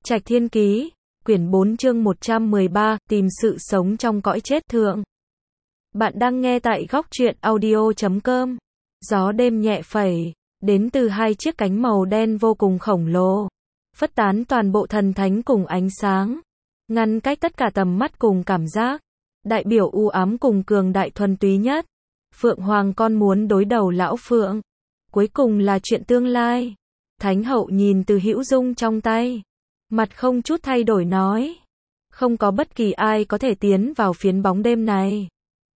Trạch Thiên Ký, quyển 4 chương 113, tìm sự sống trong cõi chết thượng. Bạn đang nghe tại góc truyện audio.com. Gió đêm nhẹ phẩy, đến từ hai chiếc cánh màu đen vô cùng khổng lồ, phất tán toàn bộ thần thánh cùng ánh sáng, ngăn cách tất cả tầm mắt cùng cảm giác, đại biểu u ám cùng cường đại thuần túy nhất. Phượng Hoàng con muốn đối đầu lão Phượng, cuối cùng là chuyện tương lai. Thánh hậu nhìn từ hữu dung trong tay, mặt không chút thay đổi nói, không có bất kỳ ai có thể tiến vào phiến bóng đêm này,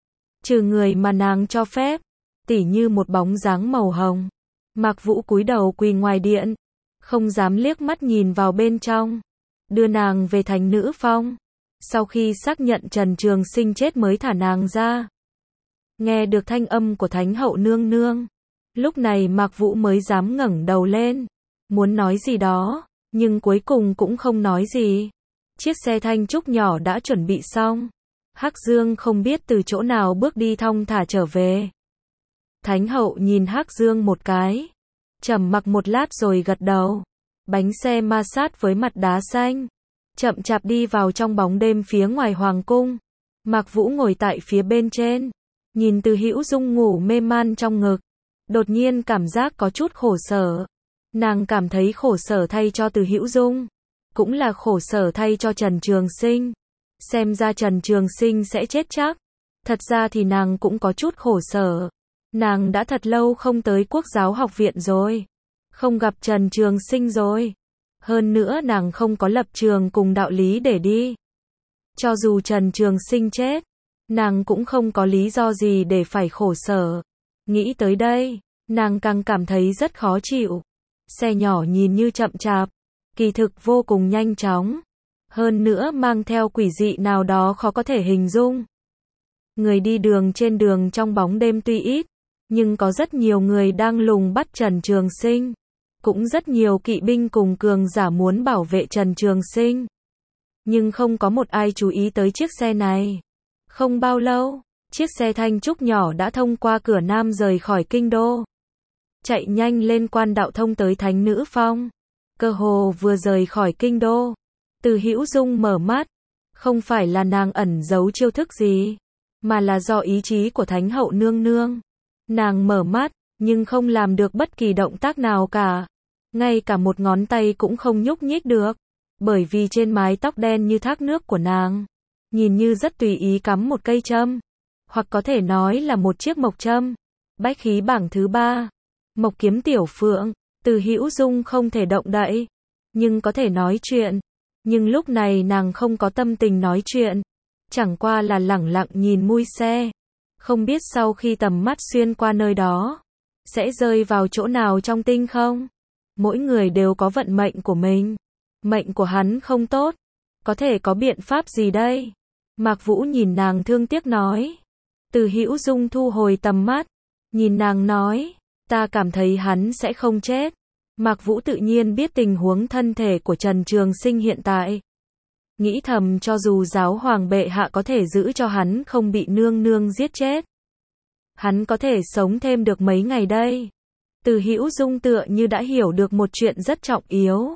trừ người mà nàng cho phép, tỉ như một bóng dáng màu hồng. Mạc Vũ cúi đầu quỳ ngoài điện, không dám liếc mắt nhìn vào bên trong, đưa nàng về thành nữ phong. Sau khi xác nhận Trần Trường Sinh chết mới thả nàng ra. Nghe được thanh âm của Thánh hậu nương nương, lúc này Mạc Vũ mới dám ngẩng đầu lên, muốn nói gì đó, nhưng cuối cùng cũng không nói gì. Chiếc xe thanh trúc nhỏ đã chuẩn bị xong. Hắc Dương không biết từ chỗ nào bước đi thong thả trở về. Thánh hậu nhìn Hắc Dương một cái, trầm mặc một lát rồi gật đầu. Bánh xe ma sát với mặt đá xanh, chậm chạp đi vào trong bóng đêm phía ngoài hoàng cung. Mạc Vũ ngồi tại phía bên trên, nhìn Từ Hữu Dung ngủ mê man trong ngực, đột nhiên cảm giác có chút khổ sở. Nàng cảm thấy khổ sở thay cho Từ Hữu Dung, cũng là khổ sở thay cho Trần Trường Sinh. Xem ra Trần Trường Sinh sẽ chết chắc. Thật ra thì nàng cũng có chút khổ sở. Nàng đã thật lâu không tới Quốc giáo học viện rồi, không gặp Trần Trường Sinh rồi. Hơn nữa nàng không có lập trường cùng đạo lý để đi. Cho dù Trần Trường Sinh chết, nàng cũng không có lý do gì để phải khổ sở. Nghĩ tới đây, nàng càng cảm thấy rất khó chịu. Xe nhỏ nhìn như chậm chạp, kỳ thực vô cùng nhanh chóng. Hơn nữa mang theo quỷ dị nào đó khó có thể hình dung. Người đi đường trên đường trong bóng đêm tuy ít, nhưng có rất nhiều người đang lùng bắt Trần Trường Sinh. Cũng rất nhiều kỵ binh cùng cường giả muốn bảo vệ Trần Trường Sinh. Nhưng không có một ai chú ý tới chiếc xe này. Không bao lâu, chiếc xe thanh trúc nhỏ đã thông qua cửa Nam rời khỏi kinh đô. Chạy nhanh lên quan đạo thông tới Thánh Nữ Phong. Cơ hồ vừa rời khỏi kinh đô, Từ Hữu Dung mở mắt. Không phải là nàng ẩn giấu chiêu thức gì, mà là do ý chí của Thánh hậu nương nương. Nàng mở mắt, nhưng không làm được bất kỳ động tác nào cả. Ngay cả một ngón tay cũng không nhúc nhích được. Bởi vì trên mái tóc đen như thác nước của nàng, nhìn như rất tùy ý cắm một cây châm. Hoặc có thể nói là một chiếc mộc châm. Bách khí bảng thứ 3. Mộc kiếm tiểu phượng. Từ Hữu Dung không thể động đậy, nhưng có thể nói chuyện. Nhưng lúc này nàng không có tâm tình nói chuyện, chẳng qua là lẳng lặng nhìn mui xe. Không biết sau khi tầm mắt xuyên qua nơi đó, sẽ rơi vào chỗ nào trong tinh không. Mỗi người đều có vận mệnh của mình. Mệnh của hắn không tốt, có thể có biện pháp gì đây? Mạc Vũ nhìn nàng thương tiếc nói. Từ Hữu Dung thu hồi tầm mắt, nhìn nàng nói, ta cảm thấy hắn sẽ không chết. Mạc Vũ tự nhiên biết tình huống thân thể của Trần Trường Sinh hiện tại. Nghĩ thầm cho dù giáo hoàng bệ hạ có thể giữ cho hắn không bị nương nương giết chết, hắn có thể sống thêm được mấy ngày đây. Từ Hữu Dung tựa như đã hiểu được một chuyện rất trọng yếu.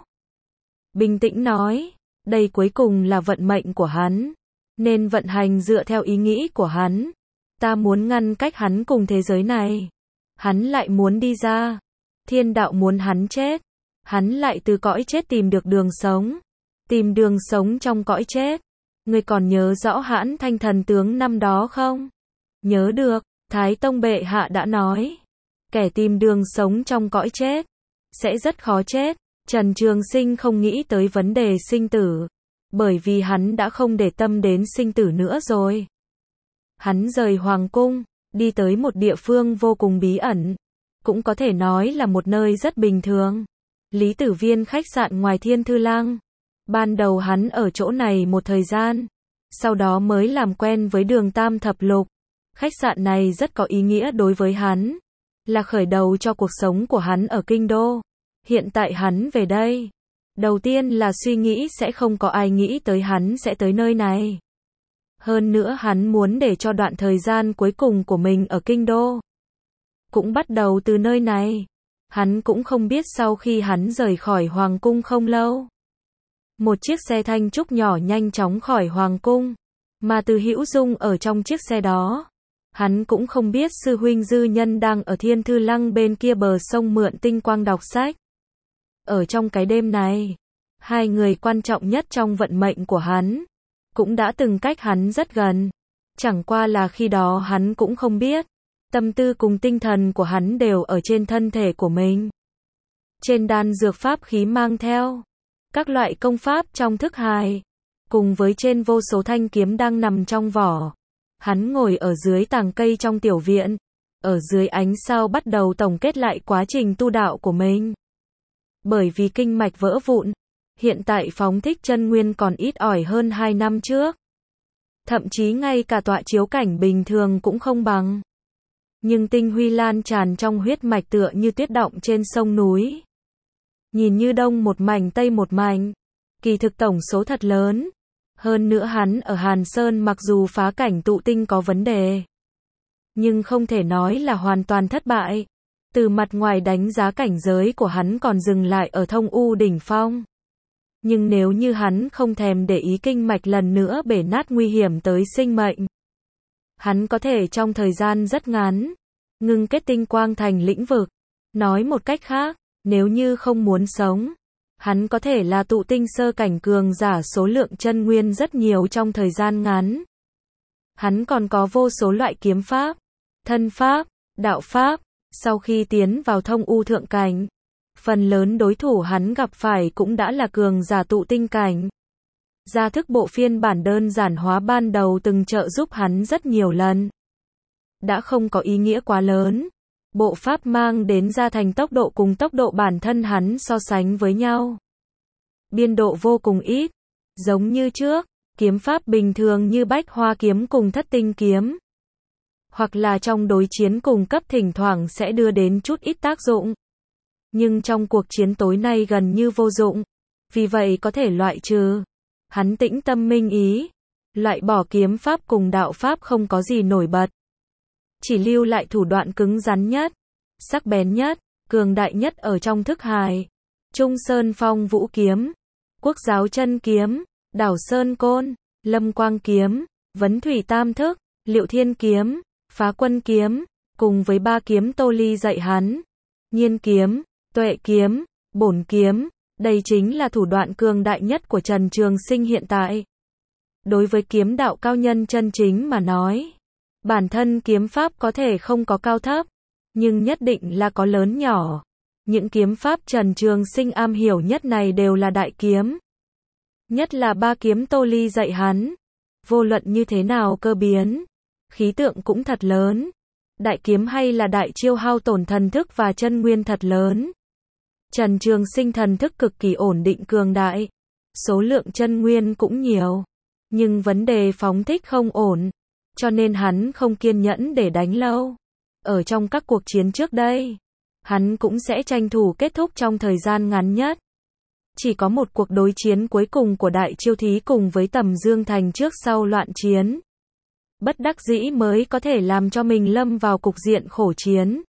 Bình tĩnh nói, đây cuối cùng là vận mệnh của hắn, nên vận hành dựa theo ý nghĩ của hắn. Ta muốn ngăn cách hắn cùng thế giới này, hắn lại muốn đi ra. Thiên đạo muốn hắn chết, hắn lại từ cõi chết tìm được đường sống. Tìm đường sống trong cõi chết. Ngươi còn nhớ rõ Hãn Thanh thần tướng năm đó không? Nhớ được, Thái Tông bệ hạ đã nói, kẻ tìm đường sống trong cõi chết sẽ rất khó chết. Trần Trường Sinh không nghĩ tới vấn đề sinh tử, bởi vì hắn đã không để tâm đến sinh tử nữa rồi. Hắn rời hoàng cung, đi tới một địa phương vô cùng bí ẩn, cũng có thể nói là một nơi rất bình thường. Lý Tử Viên khách sạn ngoài Thiên Thư Lăng. Ban đầu hắn ở chỗ này một thời gian, sau đó mới làm quen với Đường Tam Thập Lục. Khách sạn này rất có ý nghĩa đối với hắn, là khởi đầu cho cuộc sống của hắn ở kinh đô. Hiện tại hắn về đây, đầu tiên là suy nghĩ sẽ không có ai nghĩ tới hắn sẽ tới nơi này. Hơn nữa hắn muốn để cho đoạn thời gian cuối cùng của mình ở kinh đô cũng bắt đầu từ nơi này. Hắn cũng không biết sau khi hắn rời khỏi hoàng cung không lâu, Một chiếc xe thanh trúc nhỏ nhanh chóng khỏi hoàng cung, mà Từ Hữu Dung ở trong chiếc xe đó. Hắn cũng không biết sư huynh Dư Nhân đang ở Thiên Thư Lăng bên kia bờ sông mượn tinh quang đọc sách. Ở trong cái đêm này, hai người quan trọng nhất trong vận mệnh của hắn, cũng đã từng cách hắn rất gần. Chẳng qua là khi đó hắn cũng không biết, tâm tư cùng tinh thần của hắn đều ở trên thân thể của mình. Trên đan dược pháp khí mang theo, các loại công pháp trong thức hài, cùng với trên vô số thanh kiếm đang nằm trong vỏ. Hắn ngồi ở dưới tàng cây trong tiểu viện, ở dưới ánh sao bắt đầu tổng kết lại quá trình tu đạo của mình. Bởi vì kinh mạch vỡ vụn, hiện tại phóng thích chân nguyên còn ít ỏi hơn 2 năm trước. Thậm chí ngay cả tọa chiếu cảnh bình thường cũng không bằng. Nhưng tinh huy lan tràn trong huyết mạch tựa như tuyết động trên sông núi. Nhìn như đông một mảnh tây một mảnh, kỳ thực tổng số thật lớn. Hơn nữa hắn ở Hàn Sơn mặc dù phá cảnh tụ tinh có vấn đề, nhưng không thể nói là hoàn toàn thất bại. Từ mặt ngoài đánh giá cảnh giới của hắn còn dừng lại ở thông u đỉnh phong. Nhưng nếu như hắn không thèm để ý kinh mạch lần nữa bể nát nguy hiểm tới sinh mệnh, hắn có thể trong thời gian rất ngắn, ngưng kết tinh quang thành lĩnh vực. Nói một cách khác, nếu như không muốn sống, hắn có thể là tụ tinh sơ cảnh cường giả số lượng chân nguyên rất nhiều trong thời gian ngắn. Hắn còn có vô số loại kiếm pháp, thân pháp, đạo pháp. Sau khi tiến vào thông u thượng cảnh, phần lớn đối thủ hắn gặp phải cũng đã là cường giả tụ tinh cảnh. Gia thức bộ phiên bản đơn giản hóa ban đầu từng trợ giúp hắn rất nhiều lần, đã không có ý nghĩa quá lớn. Bộ pháp mang đến ra thành tốc độ cùng tốc độ bản thân hắn so sánh với nhau, biên độ vô cùng ít. Giống như trước, kiếm pháp bình thường như Bách Hoa kiếm cùng Thất Tinh kiếm, hoặc là trong đối chiến cùng cấp thỉnh thoảng sẽ đưa đến chút ít tác dụng. Nhưng trong cuộc chiến tối nay gần như vô dụng, vì vậy có thể loại trừ. Hắn tĩnh tâm minh ý, loại bỏ kiếm pháp cùng đạo pháp không có gì nổi bật, chỉ lưu lại thủ đoạn cứng rắn nhất, sắc bén nhất, cường đại nhất ở trong thức hài. Trung Sơn Phong Vũ kiếm, Quốc Giáo Chân kiếm, Đảo Sơn Côn, Lâm Quang kiếm, Vấn Thủy Tam thức, Liệu Thiên kiếm, Phá Quân kiếm, cùng với 3 kiếm Tô Ly dạy hắn, Nhiên kiếm, Tuệ kiếm, Bổn kiếm. Đây chính là thủ đoạn cường đại nhất của Trần Trường Sinh hiện tại. Đối với kiếm đạo cao nhân chân chính mà nói, bản thân kiếm pháp có thể không có cao thấp, nhưng nhất định là có lớn nhỏ. Những kiếm pháp Trần Trường Sinh am hiểu nhất này đều là đại kiếm. Nhất là 3 kiếm Tô Ly dạy hắn, vô luận như thế nào cơ biến, khí tượng cũng thật lớn. Đại kiếm hay là đại chiêu hao tổn thần thức và chân nguyên thật lớn. Trần Trường Sinh thần thức cực kỳ ổn định cường đại, số lượng chân nguyên cũng nhiều, nhưng vấn đề phóng thích không ổn, cho nên hắn không kiên nhẫn để đánh lâu. Ở trong các cuộc chiến trước đây, hắn cũng sẽ tranh thủ kết thúc trong thời gian ngắn nhất. Chỉ có một cuộc đối chiến cuối cùng của Đại Chiêu Thí cùng với Tầm Dương Thành trước sau loạn chiến, bất đắc dĩ mới có thể làm cho mình lâm vào cục diện khổ chiến.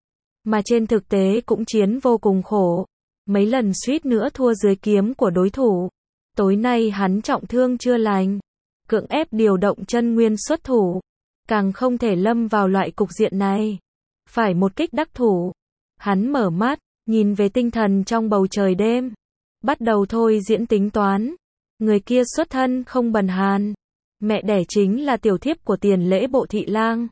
Mà trên thực tế cũng chiến vô cùng khổ, mấy lần suýt nữa thua dưới kiếm của đối thủ. Tối nay hắn trọng thương chưa lành, cưỡng ép điều động chân nguyên xuất thủ, càng không thể lâm vào loại cục diện này. Phải một kích đắc thủ. Hắn mở mắt, nhìn về tinh thần trong bầu trời đêm, bắt đầu thôi diễn tính toán. Người kia xuất thân không bần hàn, mẹ đẻ chính là tiểu thiếp của Tiền Lễ Bộ thị lang.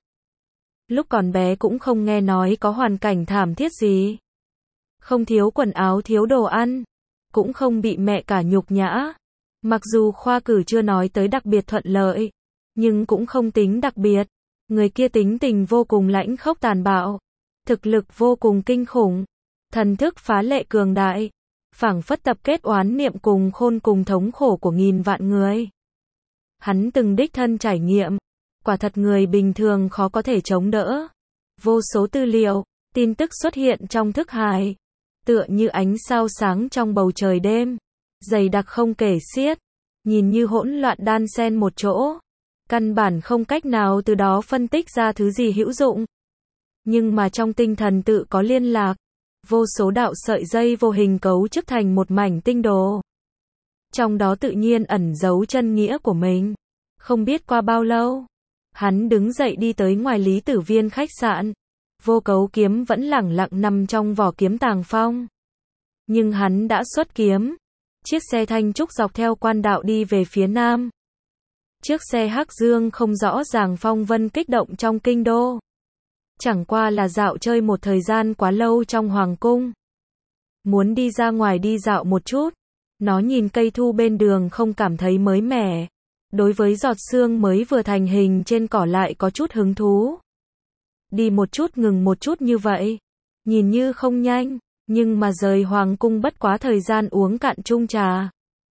Lúc còn bé cũng không nghe nói có hoàn cảnh thảm thiết gì, không thiếu quần áo thiếu đồ ăn, cũng không bị mẹ cả nhục nhã. Mặc dù khoa cử chưa nói tới đặc biệt thuận lợi, nhưng cũng không tính đặc biệt. Người kia tính tình vô cùng lãnh khốc tàn bạo, thực lực vô cùng kinh khủng, thần thức phá lệ cường đại, phảng phất tập kết oán niệm cùng khôn cùng thống khổ của nghìn vạn người. Hắn từng đích thân trải nghiệm, quả thật người bình thường khó có thể chống đỡ. Vô số tư liệu, tin tức xuất hiện trong thức hài, tựa như ánh sao sáng trong bầu trời đêm, dày đặc không kể xiết, nhìn như hỗn loạn đan xen một chỗ, căn bản không cách nào từ đó phân tích ra thứ gì hữu dụng. Nhưng mà trong tinh thần tự có liên lạc, vô số đạo sợi dây vô hình cấu trúc thành một mảnh tinh đồ. trong đó tự nhiên ẩn giấu chân nghĩa của mình. Không biết qua bao lâu, hắn đứng dậy đi tới ngoài Lý Tử Viên khách sạn. Vô Cấu kiếm vẫn lẳng lặng nằm trong vỏ kiếm tàng phong. Nhưng hắn đã xuất kiếm. Chiếc xe thanh trúc dọc theo quan đạo đi về phía nam. Chiếc xe hắc dương không rõ ràng phong vân kích động trong kinh đô. Chẳng qua là dạo chơi một thời gian quá lâu trong hoàng cung. Muốn đi ra ngoài đi dạo một chút. Nó nhìn cây thu bên đường không cảm thấy mới mẻ. Đối với giọt sương mới vừa thành hình trên cỏ lại có chút hứng thú. Đi một chút ngừng một chút như vậy. Nhìn như không nhanh, nhưng mà rời hoàng cung bất quá thời gian uống cạn chung trà.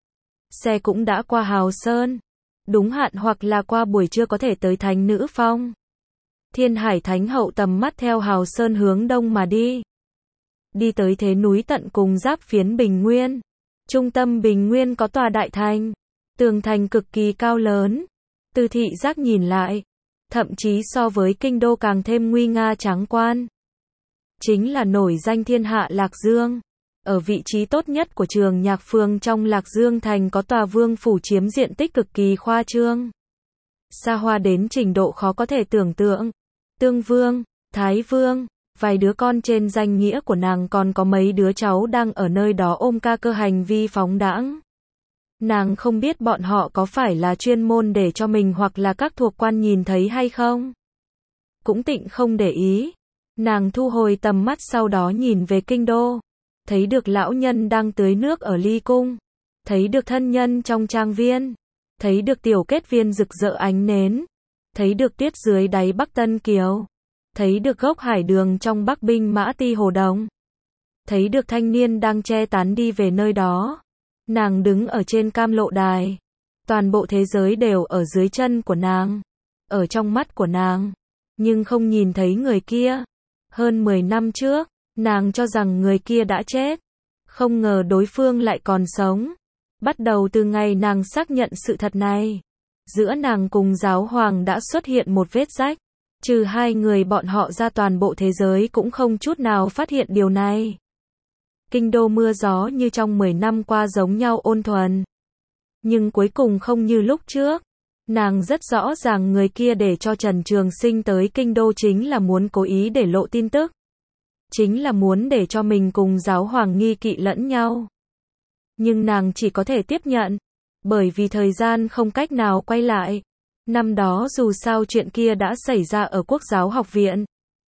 Xe cũng đã qua Hào Sơn. Đúng hạn hoặc là qua buổi trưa có thể tới Thánh Nữ Phong. Thiên Hải Thánh Hậu tầm mắt theo Hào Sơn hướng đông mà đi. Đi tới thế núi tận cùng giáp phiến Bình Nguyên. Trung tâm Bình Nguyên có tòa đại thành. Tường thành cực kỳ cao lớn. Từ thị giác nhìn lại, thậm chí so với kinh đô càng thêm nguy nga tráng quan. Chính là nổi danh thiên hạ Lạc Dương. Ở vị trí tốt nhất của Trường Nhạc Phường trong Lạc Dương thành có tòa vương phủ chiếm diện tích cực kỳ khoa trương. Xa hoa đến trình độ khó có thể tưởng tượng. Tương Vương, Thái Vương, vài đứa con trên danh nghĩa của nàng còn có mấy đứa cháu đang ở nơi đó ôm ca cơ hành vi phóng đãng. Nàng không biết bọn họ có phải là chuyên môn để cho mình hoặc là các thuộc quan nhìn thấy hay không. Cũng tịnh không để ý. Nàng thu hồi tầm mắt sau đó nhìn về kinh đô. Thấy được lão nhân đang tưới nước ở ly cung. Thấy được thân nhân trong trang viên. Thấy được tiểu kết viên rực rỡ ánh nến. Thấy được tuyết dưới đáy Bắc Tân Kiều. Thấy được gốc hải đường trong Bắc Binh Mã Ti Hồ Đồng. Thấy được thanh niên đang che tán đi về nơi đó. Nàng đứng ở trên cam lộ đài. Toàn bộ thế giới đều ở dưới chân của nàng. Ở trong mắt của nàng. Nhưng không nhìn thấy người kia. Hơn 10 năm trước, nàng cho rằng người kia đã chết. Không ngờ đối phương lại còn sống. Bắt đầu từ ngày nàng xác nhận sự thật này. Giữa nàng cùng giáo hoàng đã xuất hiện một vết rách. Trừ hai người bọn họ ra toàn bộ thế giới cũng không chút nào phát hiện điều này. Kinh đô mưa gió như trong 10 năm qua giống nhau ôn thuần. Nhưng cuối cùng không như lúc trước. Nàng rất rõ ràng người kia để cho Trần Trường Sinh tới kinh đô chính là muốn cố ý để lộ tin tức. Chính là muốn để cho mình cùng giáo hoàng nghi kỵ lẫn nhau. Nhưng nàng chỉ có thể tiếp nhận. Bởi vì thời gian không cách nào quay lại. Năm đó dù sao chuyện kia đã xảy ra ở Quốc giáo học viện.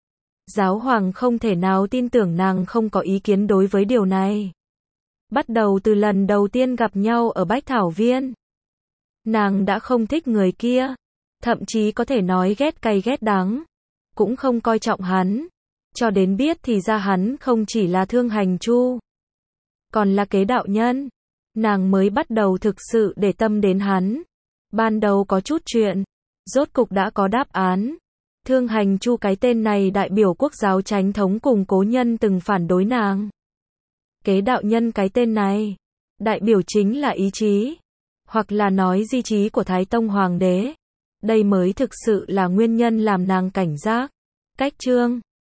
Giáo hoàng không thể nào tin tưởng nàng không có ý kiến đối với điều này. Bắt đầu từ lần đầu tiên gặp nhau ở Bách Thảo Viên. Nàng đã không thích người kia. Thậm chí có thể nói ghét cay ghét đắng. Cũng không coi trọng hắn. Cho đến biết thì ra hắn không chỉ là Thương Hành Chu. Còn là kế đạo nhân. Nàng mới bắt đầu thực sự để tâm đến hắn. Ban đầu có chút chuyện. Rốt cục đã có đáp án. Thương Hành Chu cái tên này đại biểu Quốc giáo Chánh thống cùng cố nhân từng phản đối nàng. Kế đạo nhân cái tên này. Đại biểu chính là ý chí. Hoặc là nói di chí của Thái Tông Hoàng đế. Đây mới thực sự là nguyên nhân làm nàng cảnh giác. Cách chương